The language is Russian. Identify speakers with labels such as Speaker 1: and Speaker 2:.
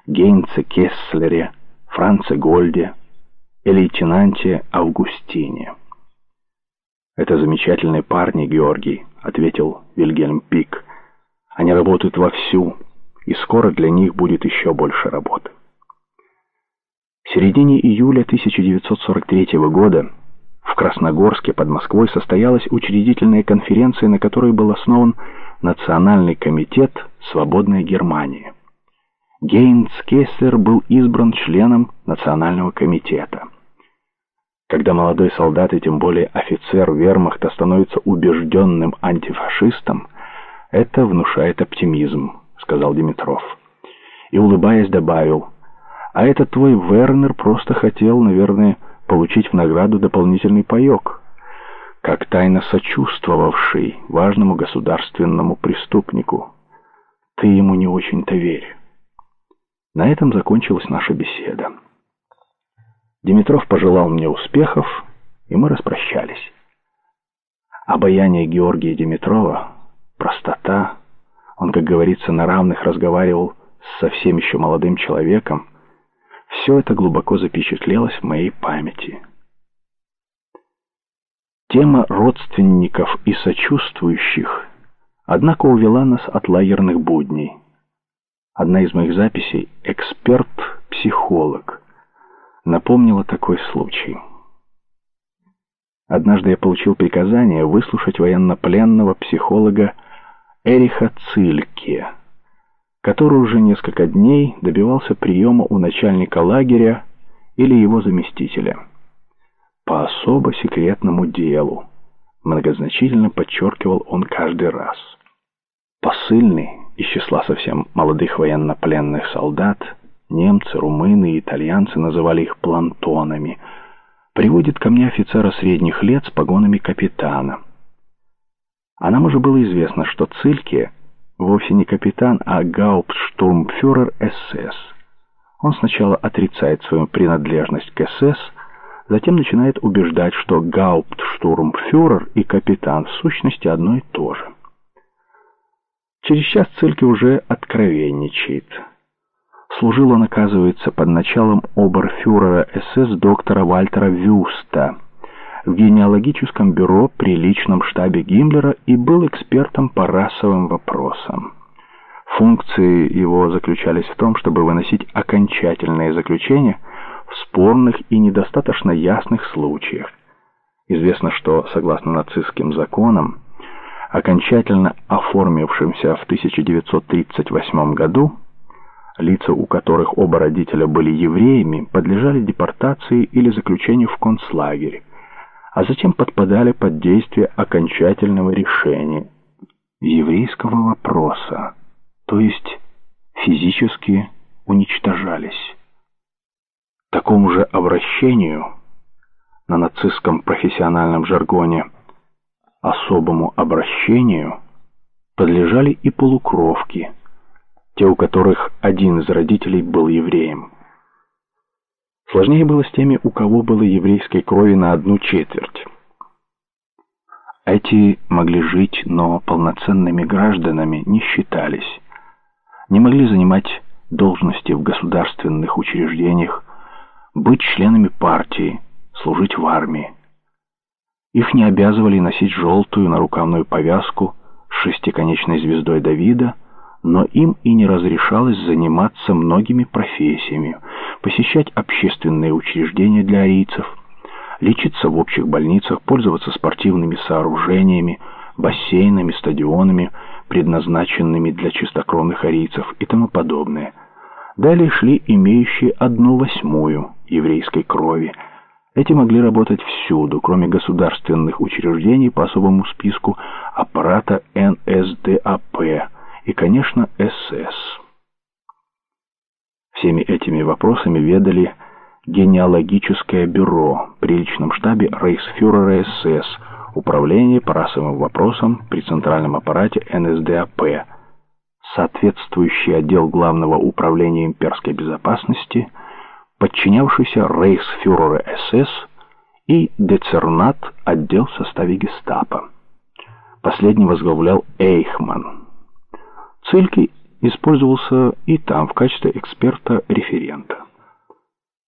Speaker 1: Гейнце Кесслере, Франце Гольде и лейтенанте Августине. «Это замечательные парни, Георгий», — ответил Вильгельм Пик. «Они работают вовсю, и скоро для них будет еще больше работы». В середине июля 1943 года в Красногорске под Москвой состоялась учредительная конференция, на которой был основан Национальный комитет «Свободная Германия». Гейнц Кесслер был избран членом Национального комитета. Когда молодой солдат и тем более офицер вермахта становится убежденным антифашистом, это внушает оптимизм, сказал Димитров. И, улыбаясь, добавил: а этот твой Вернер просто хотел, наверное, получить в награду дополнительный паёк, как тайно сочувствовавший важному государственному преступнику. Ты ему не очень-то верь. На этом закончилась наша беседа. Димитров пожелал мне успехов, и мы распрощались. Обаяние Георгия Димитрова, простота, он, как говорится, на равных разговаривал с совсем еще молодым человеком, все это глубоко запечатлелось в моей памяти. Тема родственников и сочувствующих, однако, увела нас от лагерных будней. Одна из моих записей «Эксперт-психолог» напомнила такой случай. Однажды я получил приказание выслушать военнопленного психолога Эриха Цильке, который уже несколько дней добивался приема у начальника лагеря или его заместителя. По особо секретному делу, многозначительно подчеркивал он каждый раз. Посыльный из числа совсем молодых военнопленных солдат, немцы, румыны и итальянцы называли их плантонами, приводит ко мне офицера средних лет с погонами капитана. А нам уже было известно, что Цильке вовсе не капитан, а гауптштурмфюрер СС. Он сначала отрицает свою принадлежность к СС, затем начинает убеждать, что гауптштурмфюрер и капитан в сущности одно и то же. Через час Цильке уже откровенничает. Служил он, оказывается, под началом оберфюрера СС доктора Вальтера Вюста в генеалогическом бюро при личном штабе Гиммлера и был экспертом по расовым вопросам. Функции его заключались в том, чтобы выносить окончательные заключения в спорных и недостаточно ясных случаях. Известно, что, согласно нацистским законам, окончательно оформившимся в 1938 году, лица, у которых оба родителя были евреями, подлежали депортации или заключению в концлагерь, а затем подпадали под действие окончательного решения еврейского вопроса, то есть физически уничтожались. Такому же обращению, на нацистском профессиональном жаргоне особому обращению, подлежали и полукровки, те, у которых один из родителей был евреем. Сложнее было с теми, у кого было еврейской крови на 1/4. Эти могли жить, но полноценными гражданами не считались, не могли занимать должности в государственных учреждениях, быть членами партии, служить в армии. Их не обязывали носить желтую нарукавную повязку с шестиконечной звездой Давида, но им и не разрешалось заниматься многими профессиями, посещать общественные учреждения для арийцев, лечиться в общих больницах, пользоваться спортивными сооружениями, бассейнами, стадионами, предназначенными для чистокровных арийцев и тому подобное. Далее шли имеющие 1/8 еврейской крови. Эти могли работать всюду, кроме государственных учреждений по особому списку аппарата НСДАП и, конечно, СС. Всеми этими вопросами ведали генеалогическое бюро при личном штабе рейхсфюрера СС, управление по расовым вопросам при центральном аппарате НСДАП, соответствующий отдел Главного управления имперской безопасности, подчинявшийся рейхсфюреру СС, и децернат, отдел в составе гестапо. Последний возглавлял Эйхман. Цильке использовался и там в качестве эксперта-референта.